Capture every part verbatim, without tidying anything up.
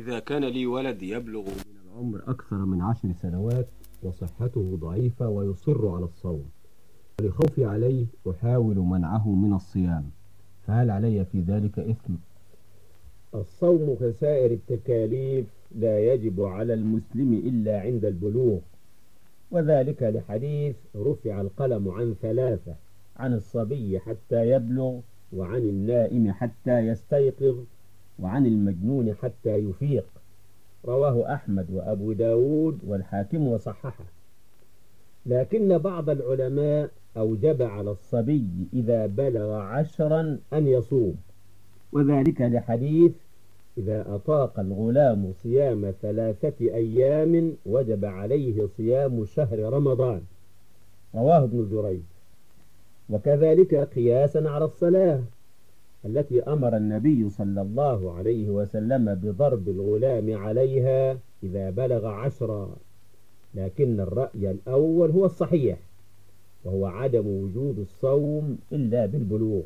إذا كان لي ولد يبلغ من العمر أكثر من عشر سنوات وصحته ضعيفة ويصر على الصوم، ولخوفي عليه أحاول منعه من الصيام، فهل علي في ذلك إثم؟ الصوم كسائر التكاليف لا يجب على المسلم إلا عند البلوغ، وذلك لحديث رفع القلم عن ثلاثة: عن الصبي حتى يبلغ، وعن النائم حتى يستيقظ، وعن المجنون حتى يفيق. رواه أحمد وأبو داود والحاكم وصححه. لكن بعض العلماء أوجب على الصبي إذا بلغ عشرا أن يصوم، وذلك لحديث إذا أطاق الغلام صيام ثلاثة أيام وجب عليه صيام شهر رمضان. رواه ابن جريج. وكذلك قياسا على الصلاة التي أمر النبي صلى الله عليه وسلم بضرب الغلام عليها إذا بلغ عشرا، لكن الرأي الأول هو الصحيح، وهو عدم وجوب الصوم إلا بالبلوغ.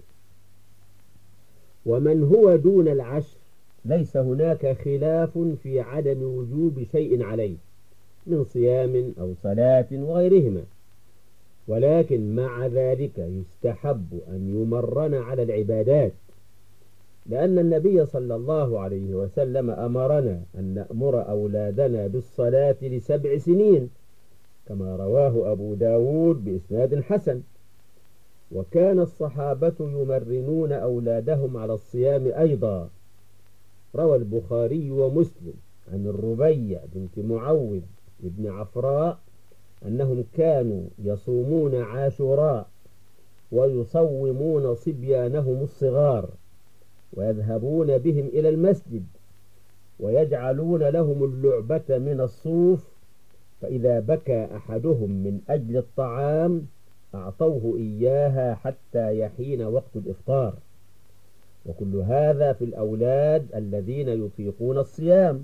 ومن هو دون العشر ليس هناك خلاف في عدم وجوب شيء عليه من صيام أو صلاة وغيرهما، ولكن مع ذلك يستحب أن يمرن على العبادات، لأن النبي صلى الله عليه وسلم أمرنا أن نأمر أولادنا بالصلاة لسبع سنين، كما رواه أبو داود بإسناد حسن. وكان الصحابة يمرنون أولادهم على الصيام أيضا. روى البخاري ومسلم عن الربيع بنت معوذ بن عفراء أنهم كانوا يصومون عاشوراء ويصومون صبيانهم الصغار، ويذهبون بهم إلى المسجد ويجعلون لهم اللعبة من الصوف، فإذا بكى أحدهم من أجل الطعام أعطوه إياها حتى يحين وقت الإفطار. وكل هذا في الأولاد الذين يطيقون الصيام.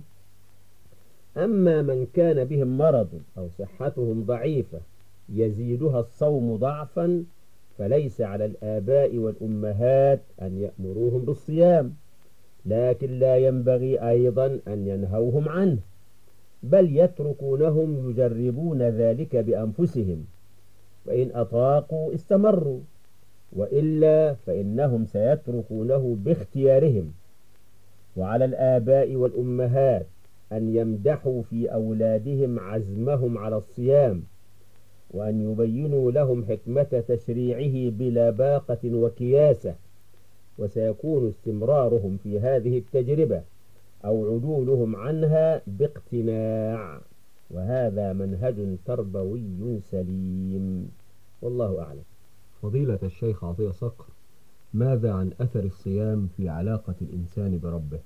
أما من كان بهم مرض أو صحتهم ضعيفة يزيدها الصوم ضعفا فليس على الآباء والأمهات أن يأمروهم بالصيام، لكن لا ينبغي أيضا أن ينهوهم عنه، بل يتركونهم يجربون ذلك بأنفسهم، فإن أطاقوا استمروا، وإلا فإنهم سيتركونه باختيارهم. وعلى الآباء والأمهات أن يمدحوا في أولادهم عزمهم على الصيام، وأن يبينوا لهم حكمة تشريعه بلا باقة وكياسة، وسيكون استمرارهم في هذه التجربة أو عدولهم عنها باقتناع، وهذا منهج تربوي سليم، والله أعلم. فضيلة الشيخ عطية صقر، ماذا عن أثر الصيام في علاقة الإنسان بربه؟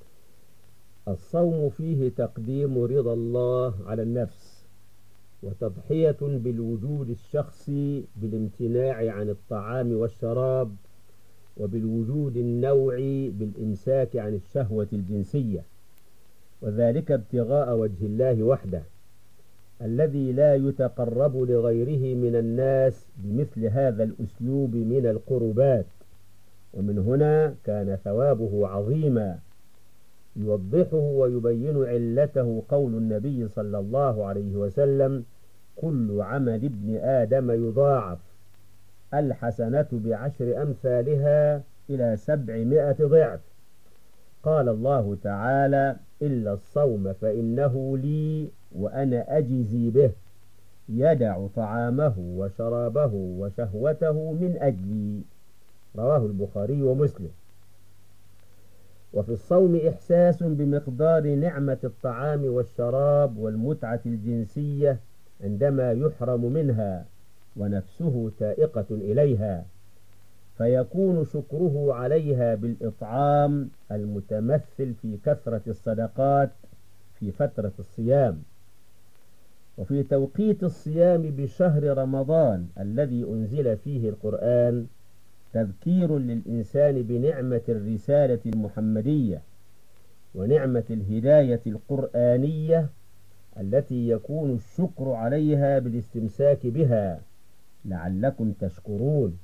الصوم فيه تقديم رضا الله على النفس، وتضحية بالوجود الشخصي بالامتناع عن الطعام والشراب، وبالوجود النوعي بالإمساك عن الشهوة الجنسية، وذلك ابتغاء وجه الله وحده الذي لا يتقرب لغيره من الناس بمثل هذا الأسلوب من القربات. ومن هنا كان ثوابه عظيما. يوضحه ويبين علته قول النبي صلى الله عليه وسلم: كل عمل ابن آدم يضاعف، الحسنة بعشر أمثالها إلى سبعمائة ضعف. قال الله تعالى: إلا الصوم فإنه لي وأنا أجزي به، يدع طعامه وشرابه وشهوته من أجلي. رواه البخاري ومسلم. وفي الصوم إحساس بمقدار نعمة الطعام والشراب والمتعة الجنسية عندما يحرم منها ونفسه تائقة إليها، فيكون شكره عليها بالإطعام المتمثل في كثرة الصدقات في فترة الصيام. وفي توقيت الصيام بشهر رمضان الذي أنزل فيه القرآن تذكير للإنسان بنعمة الرسالة المحمدية ونعمة الهداية القرآنية التي يكون الشكر عليها بالاستمساك بها لعلكم تشكرون.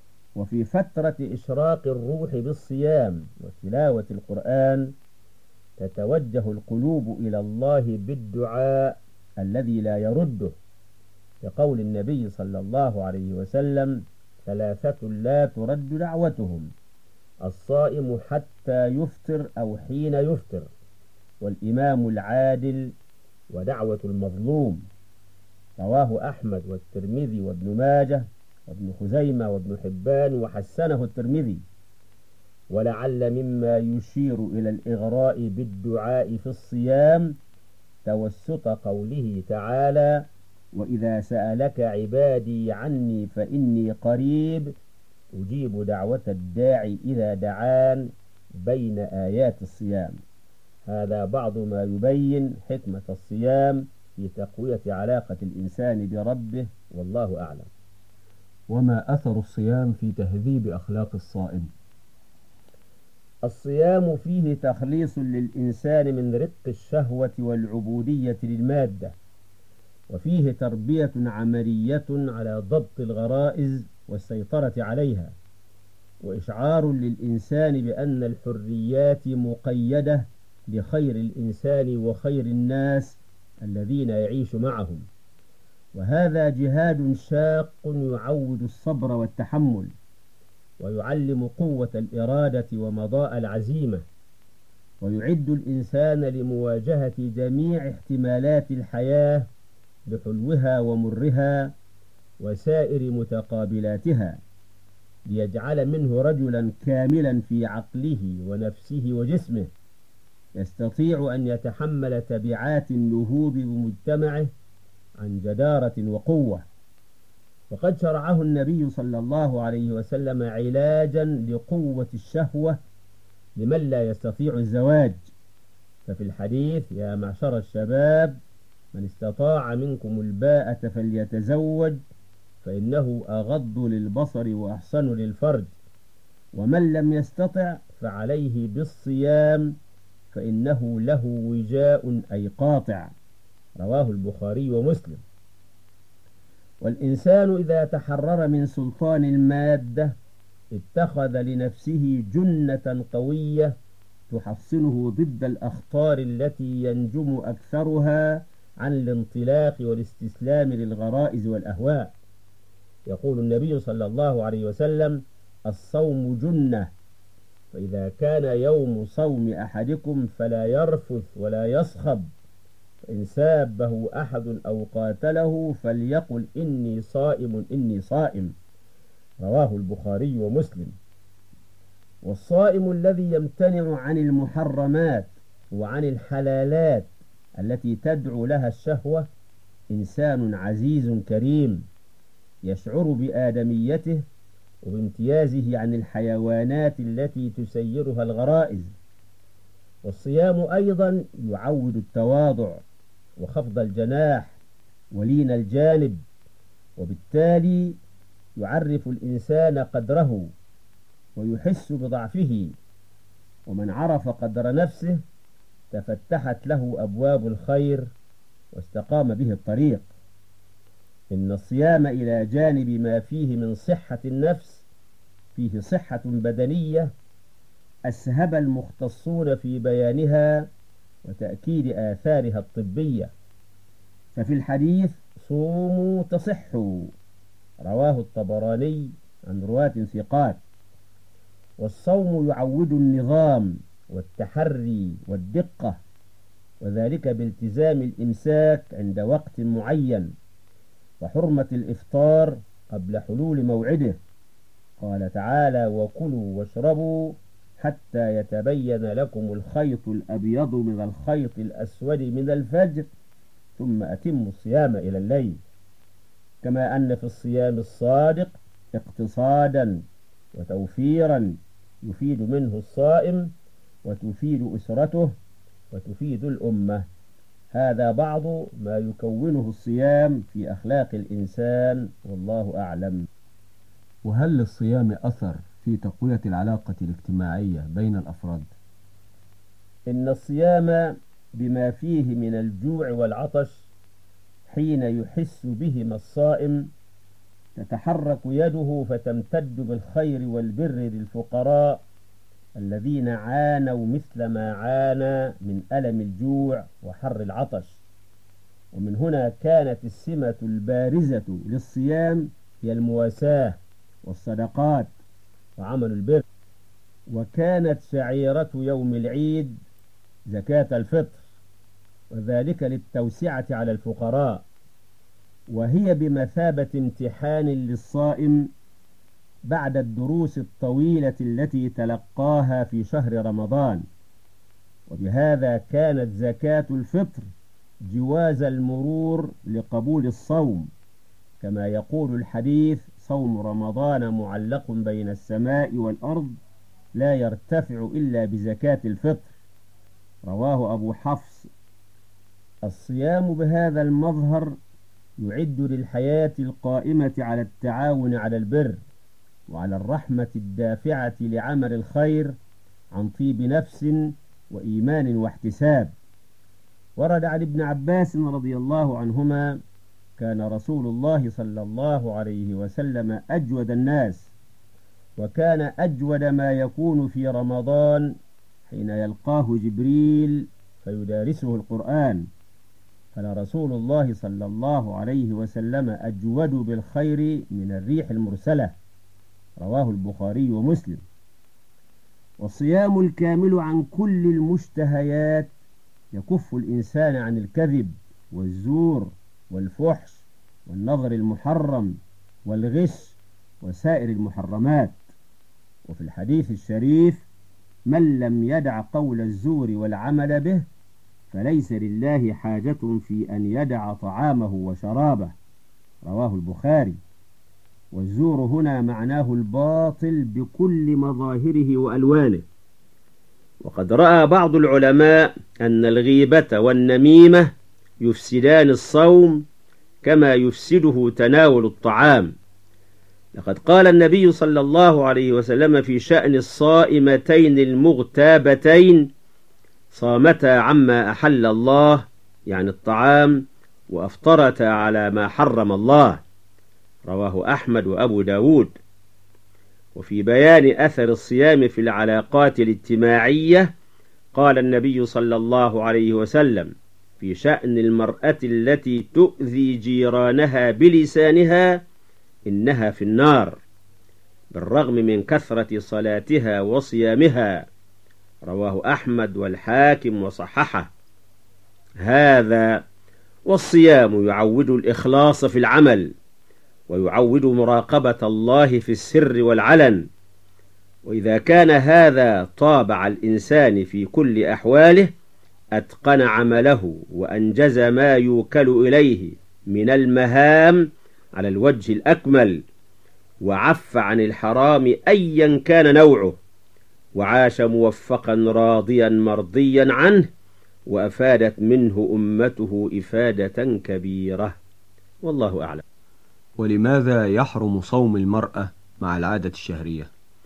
وفي فترة إشراق الروح بالصيام وتلاوة القرآن تتوجه القلوب إلى الله بالدعاء الذي لا يرده، كقول النبي صلى الله عليه وسلم: ثلاثة لا ترد دعوتهم: الصائم حتى يفطر أو حين يفطر، والإمام العادل، ودعوة المظلوم. رواه أحمد والترمذي وابن ماجه وابن خزيمة وابن حبان وحسنه الترمذي. ولعل مما يشير إلى الإغراء بالدعاء في الصيام توسط قوله تعالى: وإذا سألك عبادي عني فإني قريب أجيب دعوة الداعي إذا دعان، بين آيات الصيام. هذا بعض ما يبين حكمة الصيام في تقوية علاقة الإنسان بربه، والله أعلم. وما أثر الصيام في تهذيب أخلاق الصائم؟ الصيام فيه تخليص للإنسان من رق الشهوة والعبودية للمادة، وفيه تربية عملية على ضبط الغرائز والسيطرة عليها، وإشعار للإنسان بأن الحريات مقيدة لخير الإنسان وخير الناس الذين يعيش معهم. وهذا جهاد شاق يعود الصبر والتحمل، ويعلم قوة الإرادة ومضاء العزيمة، ويعد الإنسان لمواجهة جميع احتمالات الحياة بحلوها ومرها وسائر متقابلاتها، ليجعل منه رجلا كاملا في عقله ونفسه وجسمه، يستطيع أن يتحمل تبعات النهوض بمجتمعه عن جدارة وقوة. وقد شرعه النبي صلى الله عليه وسلم علاجا لقوة الشهوة لمن لا يستطيع الزواج، ففي الحديث: يا معشر الشباب من استطاع منكم الباءة فليتزوج فإنه أغض للبصر وأحسن للفرج، ومن لم يستطع فعليه بالصيام فإنه له وجاء أي قاطع. رواه البخاري ومسلم. والإنسان إذا تحرر من سلطان المادة اتخذ لنفسه جنة قوية تحصنه ضد الأخطار التي ينجم أكثرها عن الانطلاق والاستسلام للغرائز والأهواء. يقول النبي صلى الله عليه وسلم: الصوم جنة، فإذا كان يوم صوم أحدكم فلا يرفث ولا يصخب، فإن سابه أحد أو قاتله فليقل إني صائم إني صائم. رواه البخاري ومسلم. والصائم الذي يمتنع عن المحرمات وعن الحلالات التي تدعو لها الشهوة إنسان عزيز كريم، يشعر بآدميته وبامتيازه عن الحيوانات التي تسيرها الغرائز. والصيام أيضا يعود التواضع وخفض الجناح ولين الجانب، وبالتالي يعرف الإنسان قدره ويحس بضعفه، ومن عرف قدر نفسه تفتحت له أبواب الخير واستقام به الطريق. إن الصيام إلى جانب ما فيه من صحة النفس فيه صحة بدنية أسهب المختصون في بيانها وتأكيد آثارها الطبية. ففي الحديث: صوموا تصحوا، رواه الطبراني عن رواة ثقات. والصوم يعود النظام والتحري والدقة، وذلك بالتزام الإمساك عند وقت معين، وحرمة الإفطار قبل حلول موعده. قال تعالى: وكلوا واشربوا حتى يتبين لكم الخيط الأبيض من الخيط الأسود من الفجر ثم أتموا الصيام إلى الليل. كما أن في الصيام الصادق اقتصادا وتوفيرا يفيد منه الصائم وتفيد أسرته وتفيد الأمة. هذا بعض ما يكونه الصيام في أخلاق الإنسان، والله أعلم. وهل للصيام أثر في تقوية العلاقة الاجتماعية بين الأفراد؟ إن الصيام بما فيه من الجوع والعطش حين يحس بهما الصائم تتحرك يده فتمتد بالخير والبر للفقراء الذين عانوا مثل ما عانى من ألم الجوع وحر العطش. ومن هنا كانت السمة البارزة للصيام هي المواساة والصدقات وعمل البر. وكانت شعيرة يوم العيد زكاة الفطر، وذلك للتوسعة على الفقراء، وهي بمثابة امتحان للصائم بعد الدروس الطويلة التي تلقاها في شهر رمضان. وبهذا كانت زكاة الفطر جواز المرور لقبول الصوم، كما يقول الحديث: صوم رمضان معلق بين السماء والأرض لا يرتفع إلا بزكاة الفطر، رواه أبو حفص. الصيام بهذا المظهر يعد للحياة القائمة على التعاون على البر وعلى الرحمة الدافعة لعمل الخير عن طيب نفس وإيمان واحتساب. ورد عن ابن عباس رضي الله عنهما: كان رسول الله صلى الله عليه وسلم أجود الناس، وكان أجود ما يكون في رمضان حين يلقاه جبريل فيدارسه القرآن. قال رسول الله صلى الله عليه وسلم: أجود بالخير من الريح المرسلة، رواه البخاري ومسلم. والصيام الكامل عن كل المشتهيات يكف الإنسان عن الكذب والزور والفحش والنظر المحرم والغش وسائر المحرمات. وفي الحديث الشريف: من لم يدع قول الزور والعمل به فليس لله حاجة في أن يدع طعامه وشرابه، رواه البخاري. والزور هنا معناه الباطل بكل مظاهره وألوانه. وقد رأى بعض العلماء أن الغيبة والنميمة يفسدان الصوم كما يفسده تناول الطعام. لقد قال النبي صلى الله عليه وسلم في شأن الصائمتين المغتابتين: صامتا عما أحل الله، يعني الطعام، وأفطرتا على ما حرم الله، رواه أحمد وأبو داود. وفي بيان أثر الصيام في العلاقات الاجتماعية قال النبي صلى الله عليه وسلم في شأن المرأة التي تؤذي جيرانها بلسانها: إنها في النار، بالرغم من كثرة صلاتها وصيامها، رواه أحمد والحاكم وصححه. هذا والصيام يعود الإخلاص في العمل، ويعود مراقبة الله في السر والعلن. وإذا كان هذا طابع الإنسان في كل أحواله أتقن عمله وأنجز ما يوكل إليه من المهام على الوجه الأكمل، وعف عن الحرام أيا كان نوعه، وعاش موفقا راضيا مرضيا عنه، وأفادت منه أمته إفادة كبيرة. والله أعلم. ولماذا يحرم صوم المرأة مع العادة الشهرية؟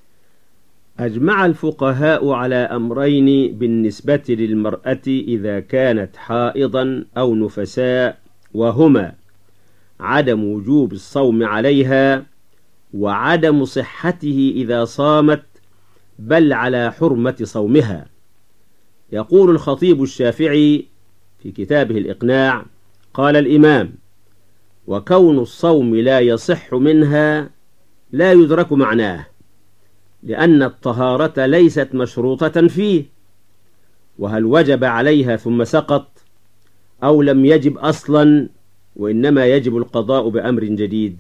أجمع الفقهاء على أمرين بالنسبة للمرأة إذا كانت حائضا أو نفساء، وهما عدم وجوب الصوم عليها، وعدم صحته إذا صامت، بل على حرمة صومها. يقول الخطيب الشافعي في كتابه الإقناع: قال الإمام: وكون الصوم لا يصح منها لا يدرك معناه، لأن الطهارة ليست مشروطة فيه، وهل وجب عليها ثم سقط، أو لم يجب أصلا وإنما يجب القضاء بأمر جديد؟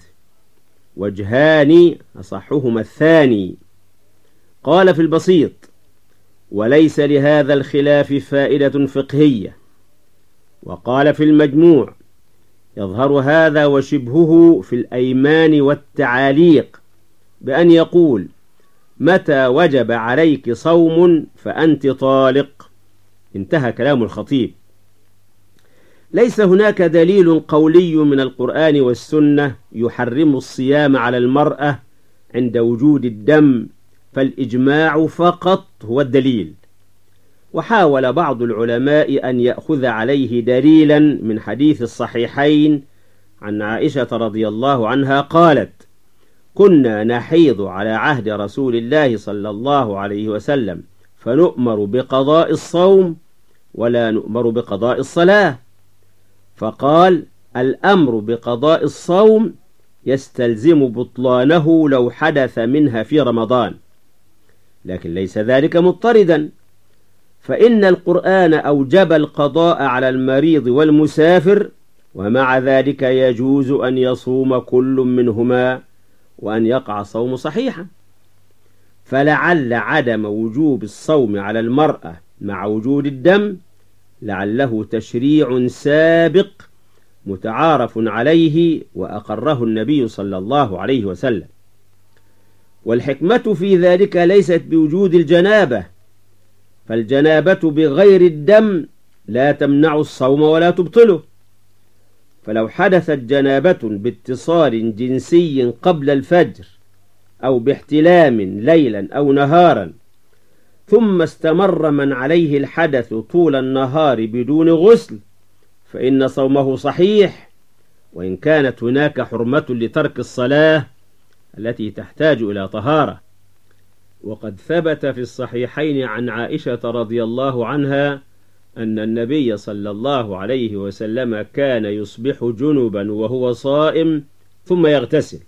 وجهان أصحهما الثاني. قال في البسيط: وليس لهذا الخلاف فائدة فقهية. وقال في المجموع: يظهر هذا وشبهه في الأيمان والتعاليق، بأن يقول: متى وجب عليك صوم فأنت طالق. انتهى كلام الخطيب. ليس هناك دليل قولي من القرآن والسنة يحرم الصيام على المرأة عند وجود الدم، فالإجماع فقط هو الدليل. وحاول بعض العلماء أن يأخذ عليه دليلا من حديث الصحيحين عن عائشة رضي الله عنها قالت: كنا نحيض على عهد رسول الله صلى الله عليه وسلم فنؤمر بقضاء الصوم ولا نؤمر بقضاء الصلاة؟ فقال: الأمر بقضاء الصوم يستلزم بطلانه لو حدث منها في رمضان، لكن ليس ذلك مضطردا، فإن القرآن أوجب القضاء على المريض والمسافر، ومع ذلك يجوز أن يصوم كل منهما وأن يقع الصوم صحيحا. فلعل عدم وجوب الصوم على المرأة مع وجود الدم لعله تشريع سابق متعارف عليه وأقره النبي صلى الله عليه وسلم، والحكمة في ذلك ليست بوجود الجنابة، فالجنابة بغير الدم لا تمنع الصوم ولا تبطله. فلو حدثت جنابة باتصال جنسي قبل الفجر أو باحتلام ليلا أو نهارا ثم استمر من عليه الحدث طول النهار بدون غسل، فإن صومه صحيح، وإن كانت هناك حرمة لترك الصلاة التي تحتاج إلى طهارة. وقد ثبت في الصحيحين عن عائشة رضي الله عنها أن النبي صلى الله عليه وسلم كان يصبح جنبا وهو صائم ثم يغتسل.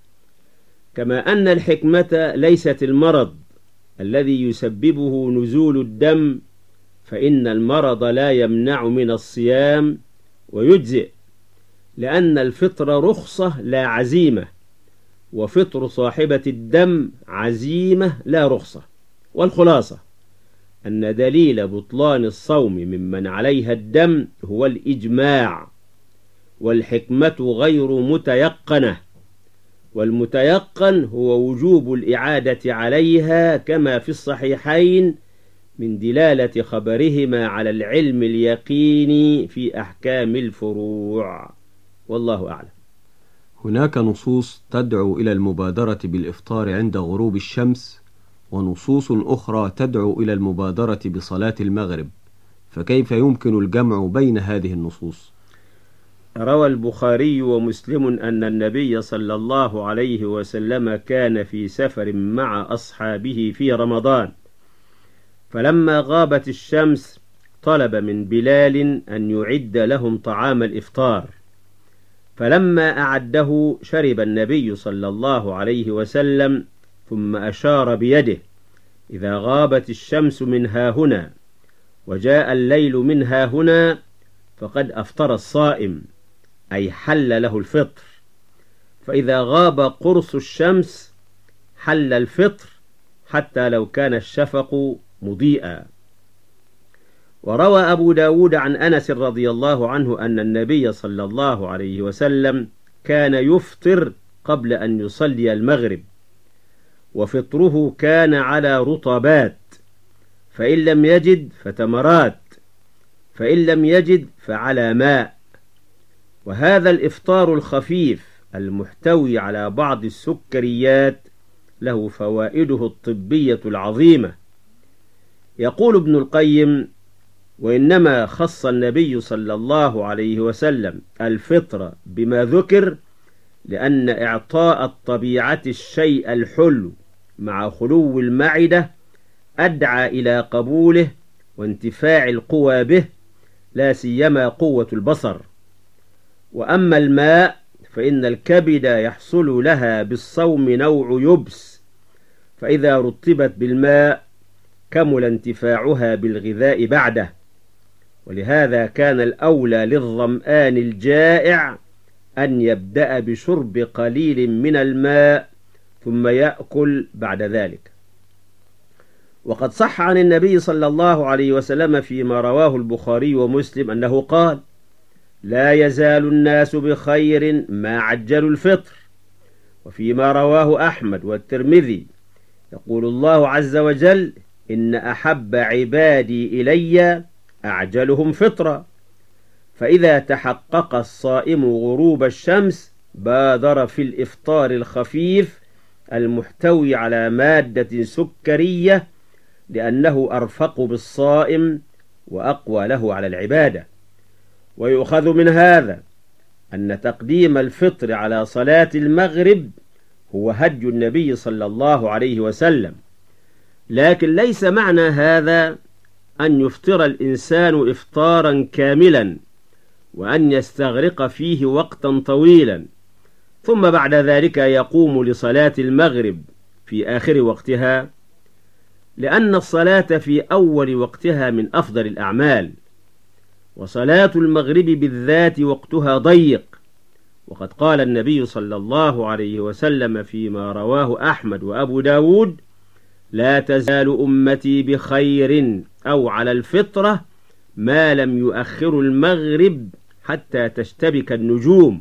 كما أن الحكمة ليست المرض الذي يسببه نزول الدم، فإن المرض لا يمنع من الصيام ويجزئ، لأن الفطر رخصة لا عزيمة، وفطر صاحبة الدم عزيمة لا رخصة. والخلاصة أن دليل بطلان الصوم ممن عليها الدم هو الإجماع، والحكمة غير متيقنة، والمتيقن هو وجوب الإعادة عليها كما في الصحيحين من دلالة خبرهما على العلم اليقيني في أحكام الفروع. والله أعلم. هناك نصوص تدعو إلى المبادرة بالإفطار عند غروب الشمس، ونصوص أخرى تدعو إلى المبادرة بصلاة المغرب، فكيف يمكن الجمع بين هذه النصوص؟ روى البخاري ومسلم أن النبي صلى الله عليه وسلم كان في سفر مع أصحابه في رمضان، فلما غابت الشمس طلب من بلال أن يعد لهم طعام الإفطار، فلما أعده شرب النبي صلى الله عليه وسلم ثم أشار بيده: إذا غابت الشمس من هاهنا وجاء الليل من هاهنا فقد أفطر الصائم، أي حل له الفطر، فإذا غاب قرص الشمس حل الفطر حتى لو كان الشفق مضيئا. وروى أبو داود عن أنس رضي الله عنه أن النبي صلى الله عليه وسلم كان يفطر قبل أن يصلي المغرب، وفطره كان على رطبات، فإن لم يجد فتمرات، فإن لم يجد فعلى ماء. وهذا الإفطار الخفيف المحتوي على بعض السكريات له فوائده الطبية العظيمة. يقول ابن القيم: وإنما خص النبي صلى الله عليه وسلم الفطر بما ذكر لأن إعطاء الطبيعة الشيء الحلو مع خلو المعدة أدعى إلى قبوله وانتفاع القوى به، لا سيما قوة البصر. وأما الماء فإن الكبد يحصل لها بالصوم نوع يبس، فإذا رطبت بالماء كمل انتفاعها بالغذاء بعده، ولهذا كان الأولى للظمآن الجائع أن يبدأ بشرب قليل من الماء ثم يأكل بعد ذلك. وقد صح عن النبي صلى الله عليه وسلم فيما رواه البخاري ومسلم أنه قال: لا يزال الناس بخير ما عجلوا الفطر. وفيما رواه أحمد والترمذي يقول الله عز وجل: إن أحب عبادي إلي أعجلهم فطرا. فإذا تحقق الصائم غروب الشمس بادر في الإفطار الخفيف المحتوي على مادة سكرية، لأنه أرفق بالصائم وأقوى له على العبادة. ويؤخذ من هذا أن تقديم الفطر على صلاة المغرب هو هدي النبي صلى الله عليه وسلم، لكن ليس معنى هذا أن يفطر الإنسان إفطارا كاملا وأن يستغرق فيه وقتا طويلا ثم بعد ذلك يقوم لصلاة المغرب في آخر وقتها، لأن الصلاة في أول وقتها من أفضل الأعمال، وصلاة المغرب بالذات وقتها ضيق، وقد قال النبي صلى الله عليه وسلم فيما رواه أحمد وأبو داود: لا تزال أمتي بخير أو على الفطرة ما لم يؤخر المغرب حتى تشتبك النجوم.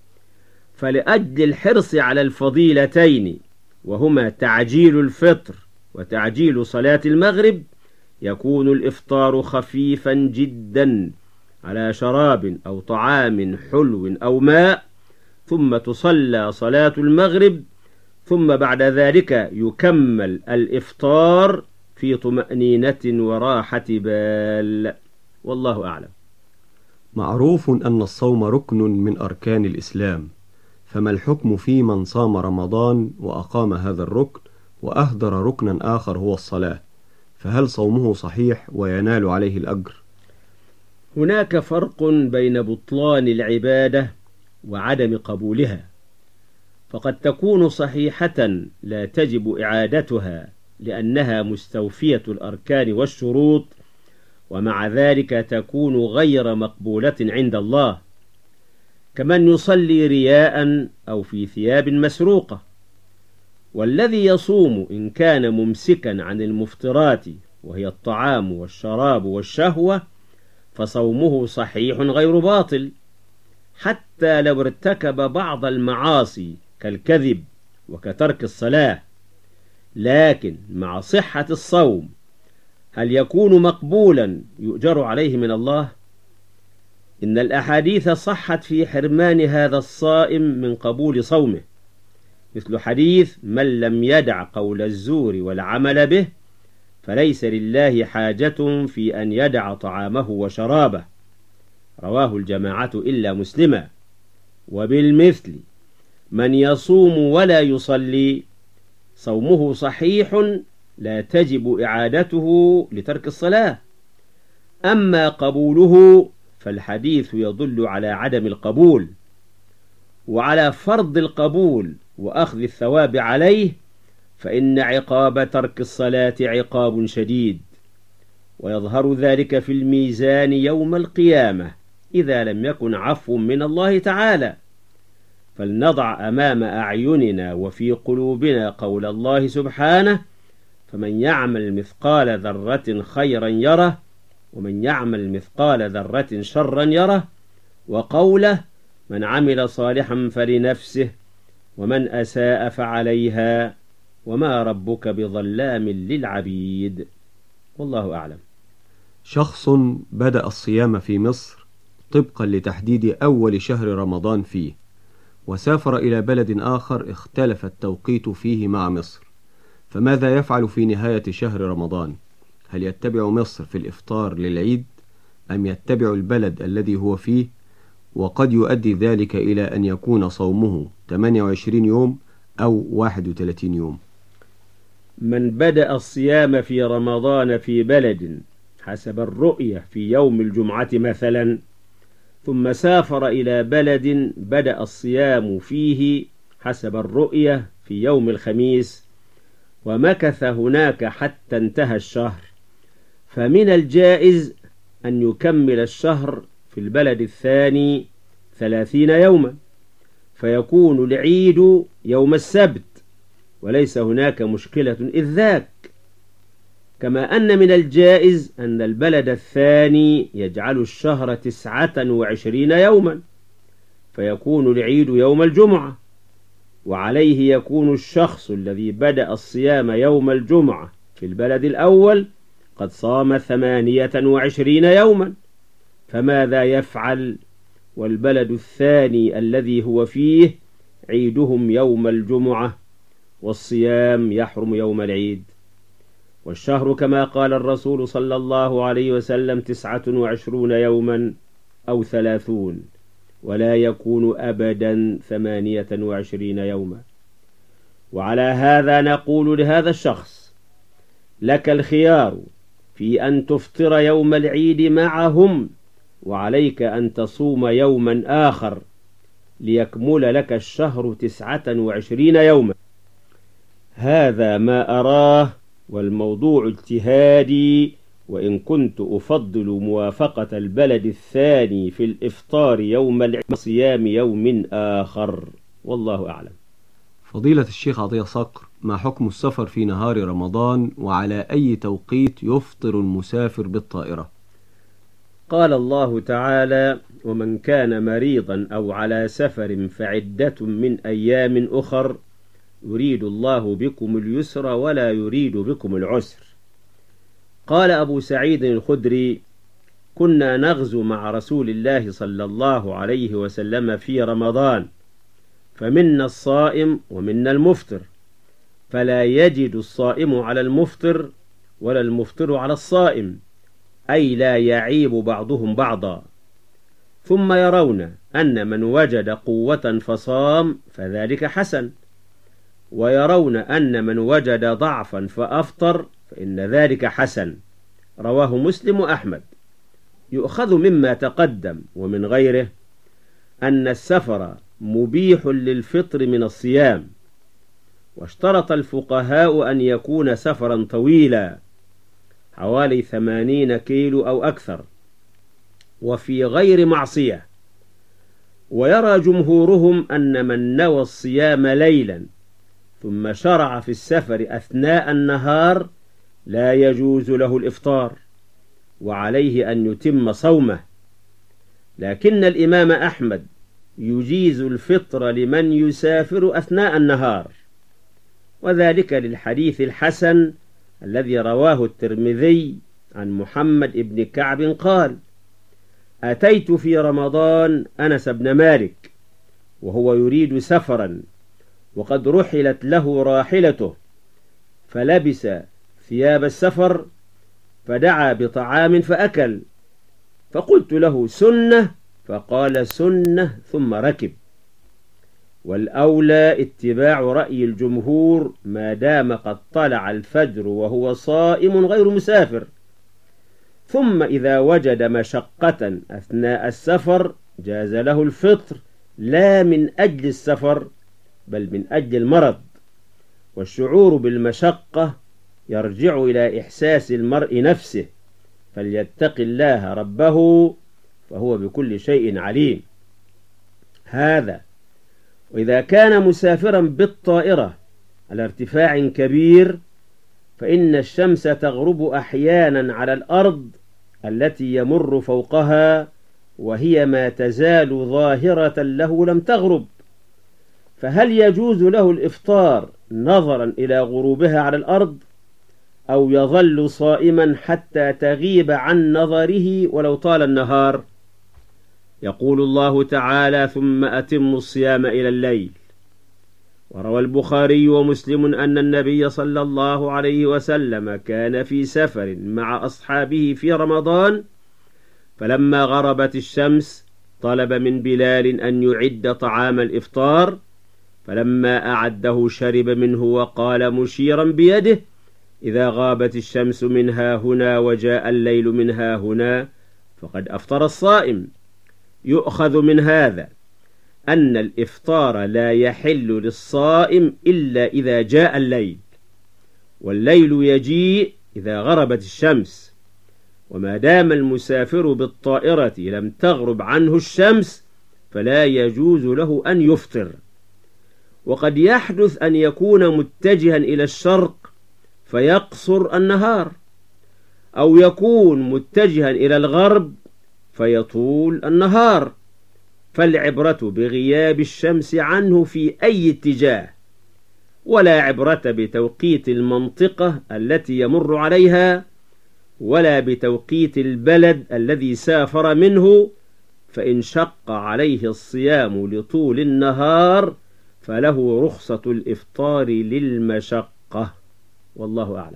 فلأجل الحرص على الفضيلتين وهما تعجيل الفطر وتعجيل صلاة المغرب يكون الإفطار خفيفا جدا على شراب أو طعام حلو أو ماء، ثم تصلى صلاة المغرب، ثم بعد ذلك يكمل الإفطار في طمأنينة وراحة بال. والله أعلم. معروف أن الصوم ركن من أركان الإسلام، فما الحكم في من صام رمضان وأقام هذا الركن وأهدر ركنا آخر هو الصلاة، فهل صومه صحيح وينال عليه الأجر؟ هناك فرق بين بطلان العبادة وعدم قبولها، فقد تكون صحيحة لا تجب إعادتها لأنها مستوفية الأركان والشروط، ومع ذلك تكون غير مقبولة عند الله، كمن يصلي رياء أو في ثياب مسروقة. والذي يصوم إن كان ممسكا عن المفطرات وهي الطعام والشراب والشهوة فصومه صحيح غير باطل، حتى لو ارتكب بعض المعاصي كالكذب وكترك الصلاة. لكن مع صحة الصوم هل يكون مقبولا يؤجر عليه من الله؟ إن الأحاديث صحت في حرمان هذا الصائم من قبول صومه، مثل حديث: من لم يدع قول الزور والعمل به فليس لله حاجة في أن يدع طعامه وشرابه، رواه الجماعة إلا مسلما. وبالمثل من يصوم ولا يصلي صومه صحيح لا تجب إعادته لترك الصلاة. أما قبوله فالحديث يدل على عدم القبول، وعلى فرض القبول وأخذ الثواب عليه، فإن عقاب ترك الصلاة عقاب شديد، ويظهر ذلك في الميزان يوم القيامة إذا لم يكن عفو من الله تعالى. فلنضع أمام أعيننا وفي قلوبنا قول الله سبحانه: فمن يعمل مثقال ذرة خيرا يره ومن يعمل مثقال ذرة شرا يره، وقوله: من عمل صالحا فلنفسه ومن أساء فعليها وما ربك بظلام للعبيد. والله أعلم. شخص بدأ الصيام في مصر طبقا لتحديد أول شهر رمضان فيه، وسافر إلى بلد آخر اختلف التوقيت فيه مع مصر، فماذا يفعل في نهاية شهر رمضان؟ هل يتبع مصر في الإفطار للعيد أم يتبع البلد الذي هو فيه؟ وقد يؤدي ذلك إلى أن يكون صومه ثمانية وعشرين يوم أو واحد وثلاثين يوم. من بدأ الصيام في رمضان في بلد حسب الرؤية في يوم الجمعة مثلا، ثم سافر إلى بلد بدأ الصيام فيه حسب الرؤية في يوم الخميس، ومكث هناك حتى انتهى الشهر، فمن الجائز أن يكمل الشهر في البلد الثاني ثلاثين يوما، فيكون العيد يوم السبت، وليس هناك مشكلة إذ ذاك. كما أن من الجائز أن البلد الثاني يجعل الشهر تسعة وعشرين يوما، فيكون العيد يوم الجمعة، وعليه يكون الشخص الذي بدأ الصيام يوم الجمعة في البلد الأول قد صام ثمانية وعشرين يوما، فماذا يفعل والبلد الثاني الذي هو فيه عيدهم يوم الجمعة والصيام يحرم يوم العيد؟ والشهر كما قال الرسول صلى الله عليه وسلم تسعة وعشرون يوما أو ثلاثون، ولا يكون أبدا ثمانية وعشرين يوما. وعلى هذا نقول لهذا الشخص: لك الخيار في أن تفطر يوم العيد معهم، وعليك أن تصوم يوما آخر ليكمل لك الشهر تسعة وعشرين يوما. هذا ما أراه، والموضوع اجتهادي، وإن كنت أفضل موافقة البلد الثاني في الإفطار يوم العيد وصيام يوم آخر، والله أعلم. فضيلة الشيخ عطية صقر، ما حكم السفر في نهار رمضان، وعلى أي توقيت يفطر المسافر بالطائرة؟ قال الله تعالى: ومن كان مريضا أو على سفر فعدة من أيام أخر يريد الله بكم اليسر ولا يريد بكم العسر. قال أبو سعيد الخدري: كنا نغزو مع رسول الله صلى الله عليه وسلم في رمضان، فمنا الصائم ومنا المفطر، فلا يجد الصائم على المفطر ولا المفطر على الصائم، أي لا يعيب بعضهم بعضا. ثم يرون أن من وجد قوة فصام فذلك حسن، ويرون أن من وجد ضعفا فأفطر فإن ذلك حسن. رواه مسلم وأحمد. يؤخذ مما تقدم ومن غيره أن السفر مبيح للفطر من الصيام، واشترط الفقهاء أن يكون سفرا طويلا حوالي ثمانين كيلو أو أكثر، وفي غير معصية. ويرى جمهورهم أن من نوى الصيام ليلا ثم شرع في السفر أثناء النهار لا يجوز له الإفطار، وعليه أن يتم صومه. لكن الإمام أحمد يجيز الفطر لمن يسافر أثناء النهار، وذلك للحديث الحسن الذي رواه الترمذي عن محمد بن كعب قال: أتيت في رمضان أنس بن مالك وهو يريد سفرا، وقد رحلت له راحلته، فلبس ثياب السفر فدعا بطعام فأكل، فقلت له: سنة؟ فقال: سنة، ثم ركب. والأولى اتباع رأي الجمهور ما دام قد طلع الفجر وهو صائم غير مسافر. ثم إذا وجد مشقة أثناء السفر جاز له الفطر، لا من أجل السفر بل من أجل المرض. والشعور بالمشقة يرجع إلى إحساس المرء نفسه، فليتق الله ربه فهو بكل شيء عليم. هذا وإذا كان مسافرا بالطائرة على ارتفاع كبير، فإن الشمس تغرب أحيانا على الأرض التي يمر فوقها، وهي ما تزال ظاهرة له لم تغرب، فهل يجوز له الإفطار نظرا إلى غروبها على الأرض، أو يظل صائما حتى تغيب عن نظره ولو طال النهار؟ يقول الله تعالى: ثم أتموا الصيام إلى الليل. وروى البخاري ومسلم أن النبي صلى الله عليه وسلم كان في سفر مع أصحابه في رمضان، فلما غربت الشمس طلب من بلال أن يعد طعام الإفطار، فلما أعده شرب منه وقال مشيرا بيده: إذا غابت الشمس منها هنا وجاء الليل منها هنا فقد أفطر الصائم. يؤخذ من هذا أن الإفطار لا يحل للصائم إلا إذا جاء الليل، والليل يجيء إذا غربت الشمس، وما دام المسافر بالطائرة لم تغرب عنه الشمس فلا يجوز له أن يفطر. وقد يحدث أن يكون متجها إلى الشرق فيقصر النهار، أو يكون متجها إلى الغرب فيطول النهار، فالعبرة بغياب الشمس عنه في أي اتجاه، ولا عبرة بتوقيت المنطقة التي يمر عليها، ولا بتوقيت البلد الذي سافر منه. فإن شق عليه الصيام لطول النهار فله رخصة الإفطار للمشقة، والله أعلم.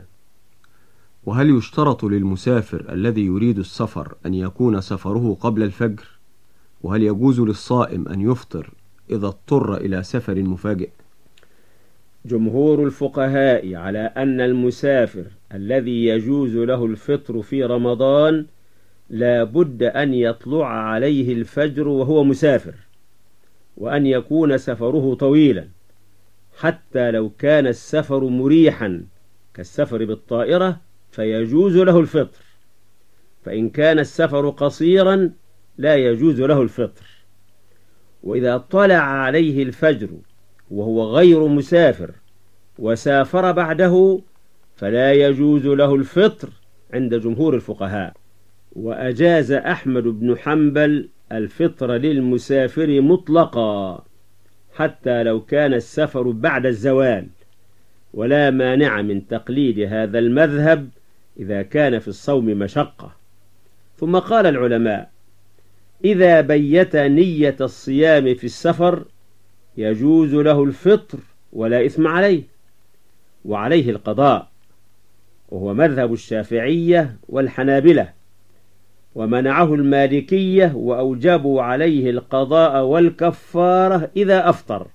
وهل يشترط للمسافر الذي يريد السفر أن يكون سفره قبل الفجر؟ وهل يجوز للصائم أن يفطر إذا اضطر إلى سفر مفاجئ؟ جمهور الفقهاء على أن المسافر الذي يجوز له الفطر في رمضان لا بد أن يطلع عليه الفجر وهو مسافر، وأن يكون سفره طويلا، حتى لو كان السفر مريحا كالسفر بالطائرة فيجوز له الفطر، فإن كان السفر قصيرا لا يجوز له الفطر. وإذا طلع عليه الفجر وهو غير مسافر وسافر بعده فلا يجوز له الفطر عند جمهور الفقهاء. وأجاز أحمد بن حنبل الفطر للمسافر مطلقا حتى لو كان السفر بعد الزوال، ولا مانع من تقليد هذا المذهب إذا كان في الصوم مشقة. ثم قال العلماء: إذا بيت نية الصيام في السفر يجوز له الفطر ولا إثم عليه، وعليه القضاء، وهو مذهب الشافعية والحنابلة، ومنعه المالكية وأوجبوا عليه القضاء والكفارة إذا أفطر،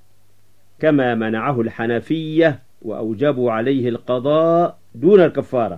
كما منعه الحنفية وأوجبوا عليه القضاء دون الكفارة.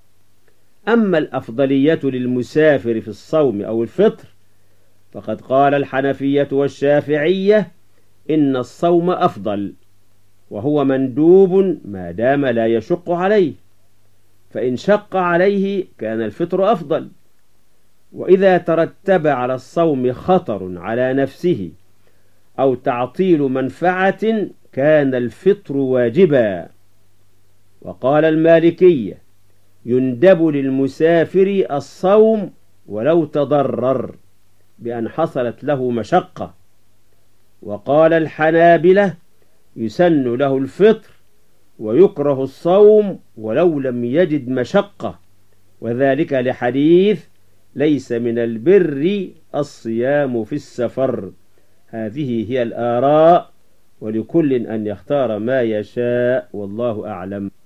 أما الأفضلية للمسافر في الصوم أو الفطر فقد قال الحنفية والشافعية إن الصوم أفضل، وهو مندوب ما دام لا يشق عليه، فإن شق عليه كان الفطر أفضل. وإذا ترتب على الصوم خطر على نفسه أو تعطيل منفعة كان الفطر واجبا. وقال المالكية: يندب للمسافر الصوم ولو تضرر بأن حصلت له مشقة. وقال الحنابلة: يسن له الفطر ويكره الصوم ولو لم يجد مشقة، وذلك لحديث: ليس من البر الصيام في السفر. هذه هي الآراء، ولكل أن يختار ما يشاء، والله أعلم.